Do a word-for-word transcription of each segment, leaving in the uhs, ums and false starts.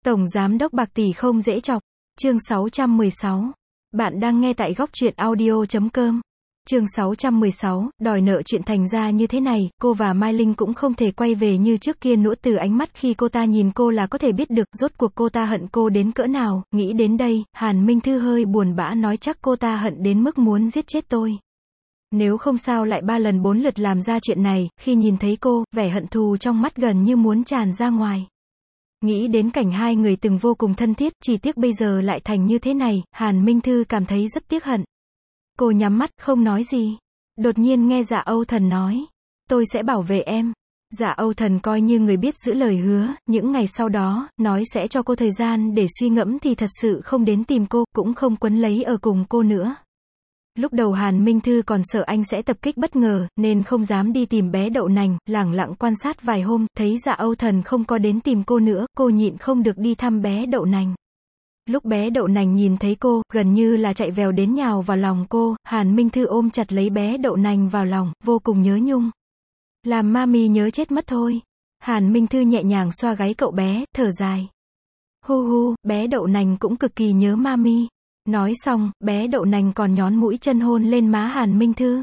Tổng giám đốc bạc tỷ không dễ chọc. Chương sáu trăm mười sáu. Bạn đang nghe tại góc truyện audio chấm com. Chương sáu trăm mười sáu, đòi nợ chuyện thành ra như thế này, cô và Mai Linh cũng không thể quay về như trước kia nữa, từ ánh mắt khi cô ta nhìn cô là có thể biết được, rốt cuộc cô ta hận cô đến cỡ nào. Nghĩ đến đây, Hàn Minh Thư hơi buồn bã nói chắc cô ta hận đến mức muốn giết chết tôi. Nếu không sao lại ba lần bốn lượt làm ra chuyện này, khi nhìn thấy cô, vẻ hận thù trong mắt gần như muốn tràn ra ngoài. Nghĩ đến cảnh hai người từng vô cùng thân thiết, chỉ tiếc bây giờ lại thành như thế này, Hàn Minh Thư cảm thấy rất tiếc hận. Cô nhắm mắt, không nói gì. Đột nhiên nghe Dạ Âu Thần nói, tôi sẽ bảo vệ em. Dạ Âu Thần coi như người biết giữ lời hứa, những ngày sau đó, nói sẽ cho cô thời gian để suy ngẫm thì thật sự không đến tìm cô, cũng không quấn lấy ở cùng cô nữa. Lúc đầu Hàn Minh Thư còn sợ anh sẽ tập kích bất ngờ, nên không dám đi tìm bé đậu nành, lẳng lặng quan sát vài hôm, thấy Dạ Âu Thần không có đến tìm cô nữa, cô nhịn không được đi thăm bé đậu nành. Lúc bé đậu nành nhìn thấy cô, gần như là chạy vèo đến nhào vào lòng cô, Hàn Minh Thư ôm chặt lấy bé đậu nành vào lòng, vô cùng nhớ nhung. Làm mami nhớ chết mất thôi. Hàn Minh Thư nhẹ nhàng xoa gáy cậu bé, thở dài. Hu hu, bé đậu nành cũng cực kỳ nhớ mami. Nói xong, bé đậu nành còn nhón mũi chân hôn lên má Hàn Minh Thư.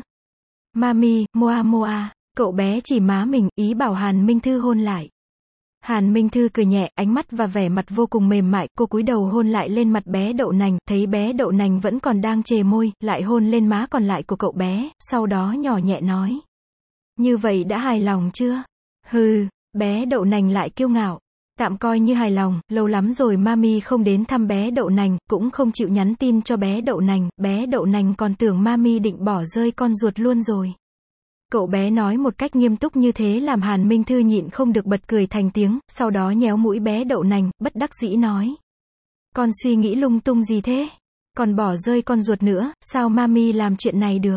Mami, moa moa, cậu bé chỉ má mình, ý bảo Hàn Minh Thư hôn lại. Hàn Minh Thư cười nhẹ, ánh mắt và vẻ mặt vô cùng mềm mại, cô cúi đầu hôn lại lên mặt bé đậu nành, thấy bé đậu nành vẫn còn đang chề môi, lại hôn lên má còn lại của cậu bé, sau đó nhỏ nhẹ nói. Như vậy đã hài lòng chưa? Hừ, bé đậu nành lại kiêu ngạo. Tạm coi như hài lòng, lâu lắm rồi mami không đến thăm bé đậu nành, cũng không chịu nhắn tin cho bé đậu nành, bé đậu nành còn tưởng mami định bỏ rơi con ruột luôn rồi. Cậu bé nói một cách nghiêm túc như thế làm Hàn Minh Thư nhịn không được bật cười thành tiếng, sau đó nhéo mũi bé đậu nành, bất đắc dĩ nói. Con suy nghĩ lung tung gì thế? Còn bỏ rơi con ruột nữa, sao mami làm chuyện này được?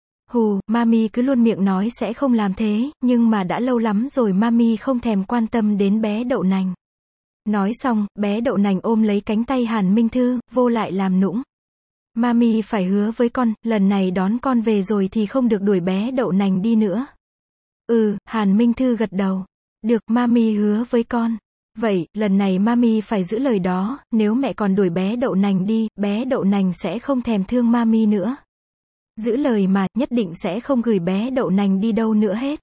Hù, mami cứ luôn miệng nói sẽ không làm thế, nhưng mà đã lâu lắm rồi mami không thèm quan tâm đến bé đậu nành. Nói xong, bé đậu nành ôm lấy cánh tay Hàn Minh Thư, vô lại làm nũng. Mami phải hứa với con, lần này đón con về rồi thì không được đuổi bé đậu nành đi nữa. Ừ, Hàn Minh Thư gật đầu. Được, mami hứa với con. Vậy, lần này mami phải giữ lời đó, nếu mẹ còn đuổi bé đậu nành đi, bé đậu nành sẽ không thèm thương mami nữa. Giữ lời mà, nhất định sẽ không gửi bé đậu nành đi đâu nữa hết.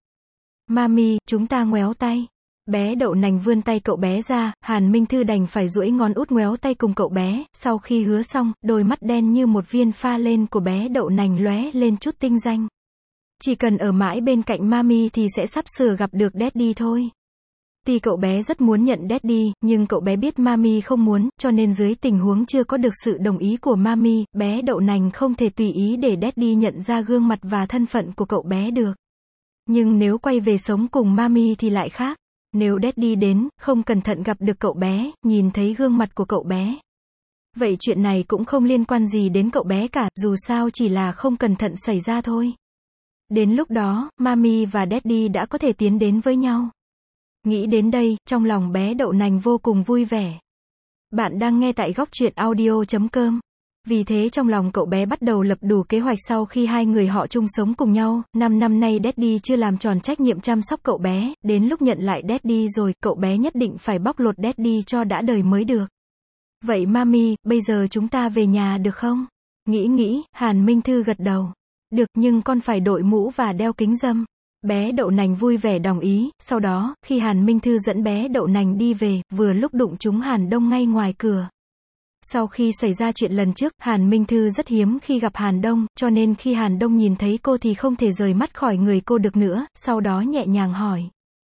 Mami, chúng ta ngoéo tay. Bé đậu nành vươn tay cậu bé ra, Hàn Minh Thư đành phải duỗi ngón út ngoéo tay cùng cậu bé, sau khi hứa xong, đôi mắt đen như một viên pha lên của bé đậu nành lóe lên chút tinh danh. Chỉ cần ở mãi bên cạnh mami thì sẽ sắp sửa gặp được daddy thôi. Tuy cậu bé rất muốn nhận daddy, nhưng cậu bé biết mami không muốn, cho nên dưới tình huống chưa có được sự đồng ý của mami, bé đậu nành không thể tùy ý để daddy nhận ra gương mặt và thân phận của cậu bé được. Nhưng nếu quay về sống cùng mami thì lại khác. Nếu daddy đến, không cẩn thận gặp được cậu bé, nhìn thấy gương mặt của cậu bé. Vậy chuyện này cũng không liên quan gì đến cậu bé cả, dù sao chỉ là không cẩn thận xảy ra thôi. Đến lúc đó, mami và daddy đã có thể tiến đến với nhau. Nghĩ đến đây, trong lòng bé đậu nành vô cùng vui vẻ. Bạn đang nghe tại góc truyện audio chấm com. Vì thế trong lòng cậu bé bắt đầu lập đủ kế hoạch sau khi hai người họ chung sống cùng nhau, năm năm nay daddy chưa làm tròn trách nhiệm chăm sóc cậu bé, đến lúc nhận lại daddy rồi, cậu bé nhất định phải bóc lột daddy cho đã đời mới được. Vậy mami, bây giờ chúng ta về nhà được không? Nghĩ nghĩ, Hàn Minh Thư gật đầu. Được, nhưng con phải đội mũ và đeo kính râm. Bé đậu nành vui vẻ đồng ý, sau đó, khi Hàn Minh Thư dẫn bé đậu nành đi về, vừa lúc đụng trúng Hàn Đông ngay ngoài cửa. Sau khi xảy ra chuyện lần trước, Hàn Minh Thư rất hiếm khi gặp Hàn Đông, cho nên khi Hàn Đông nhìn thấy cô thì không thể rời mắt khỏi người cô được nữa, sau đó nhẹ nhàng hỏi.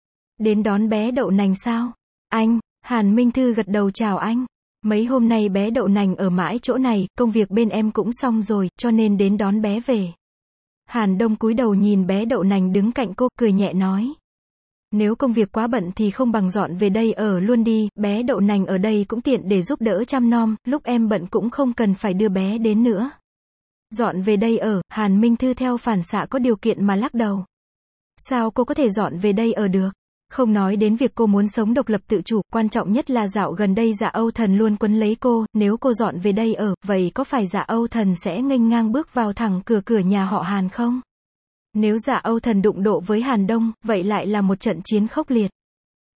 Đến đón bé đậu nành sao? Anh, Hàn Minh Thư gật đầu chào anh. Mấy hôm nay bé đậu nành ở mãi chỗ này, công việc bên em cũng xong rồi, cho nên đến đón bé về. Hàn Đông cúi đầu nhìn bé đậu nành đứng cạnh cô, cười nhẹ nói. Nếu công việc quá bận thì không bằng dọn về đây ở luôn đi, bé đậu nành ở đây cũng tiện để giúp đỡ chăm nom, lúc em bận cũng không cần phải đưa bé đến nữa. Dọn về đây ở, Hàn Minh Thư theo phản xạ có điều kiện mà lắc đầu. Sao cô có thể dọn về đây ở được? Không nói đến việc cô muốn sống độc lập tự chủ, quan trọng nhất là dạo gần đây Dạ Âu Thần luôn quấn lấy cô, nếu cô dọn về đây ở, vậy có phải Dạ Âu Thần sẽ nghênh ngang bước vào thẳng cửa cửa nhà họ Hàn không? Nếu Dạ Âu Thần đụng độ với Hàn Đông, vậy lại là một trận chiến khốc liệt.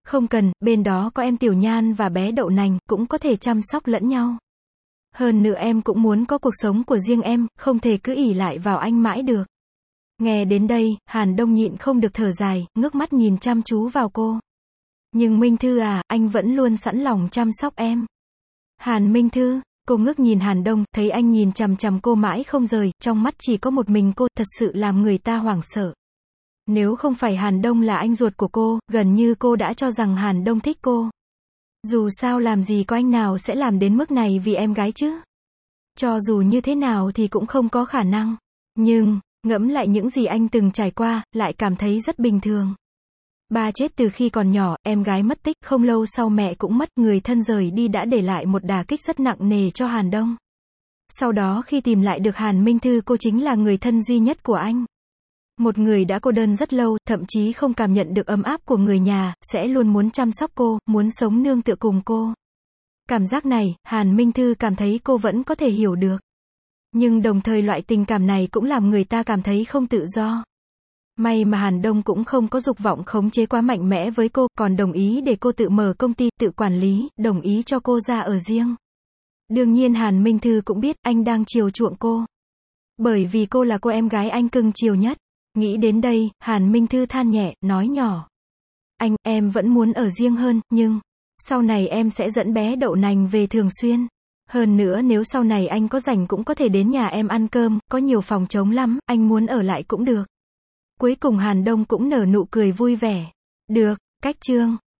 Không cần, bên đó có em Tiểu Nhan và bé Đậu Nành, cũng có thể chăm sóc lẫn nhau. Hơn nữa em cũng muốn có cuộc sống của riêng em, không thể cứ ỷ lại vào anh mãi được. Nghe đến đây, Hàn Đông nhịn không được thở dài, ngước mắt nhìn chăm chú vào cô. Nhưng Minh Thư à, anh vẫn luôn sẵn lòng chăm sóc em. Hàn Minh Thư, cô ngước nhìn Hàn Đông, thấy anh nhìn chằm chằm cô mãi không rời, trong mắt chỉ có một mình cô, thật sự làm người ta hoảng sợ. Nếu không phải Hàn Đông là anh ruột của cô, gần như cô đã cho rằng Hàn Đông thích cô. Dù sao làm gì có anh nào sẽ làm đến mức này vì em gái chứ. Cho dù như thế nào thì cũng không có khả năng. Nhưng, ngẫm lại những gì anh từng trải qua, lại cảm thấy rất bình thường. Ba chết từ khi còn nhỏ, em gái mất tích, không lâu sau mẹ cũng mất, người thân rời đi đã để lại một đả kích rất nặng nề cho Hàn Đông. Sau đó khi tìm lại được Hàn Minh Thư, cô chính là người thân duy nhất của anh. Một người đã cô đơn rất lâu, thậm chí không cảm nhận được ấm áp của người nhà, sẽ luôn muốn chăm sóc cô, muốn sống nương tựa cùng cô. Cảm giác này, Hàn Minh Thư cảm thấy cô vẫn có thể hiểu được. Nhưng đồng thời loại tình cảm này cũng làm người ta cảm thấy không tự do. May mà Hàn Đông cũng không có dục vọng khống chế quá mạnh mẽ với cô, còn đồng ý để cô tự mở công ty, tự quản lý, đồng ý cho cô ra ở riêng. Đương nhiên Hàn Minh Thư cũng biết anh đang chiều chuộng cô. Bởi vì cô là cô em gái anh cưng chiều nhất. Nghĩ đến đây, Hàn Minh Thư than nhẹ, nói nhỏ. Anh, em vẫn muốn ở riêng hơn, nhưng sau này em sẽ dẫn bé Đậu Nành về thường xuyên. Hơn nữa nếu sau này anh có rảnh cũng có thể đến nhà em ăn cơm, có nhiều phòng trống lắm, anh muốn ở lại cũng được. Cuối cùng Hàn Đông cũng nở nụ cười vui vẻ. Được, cách chương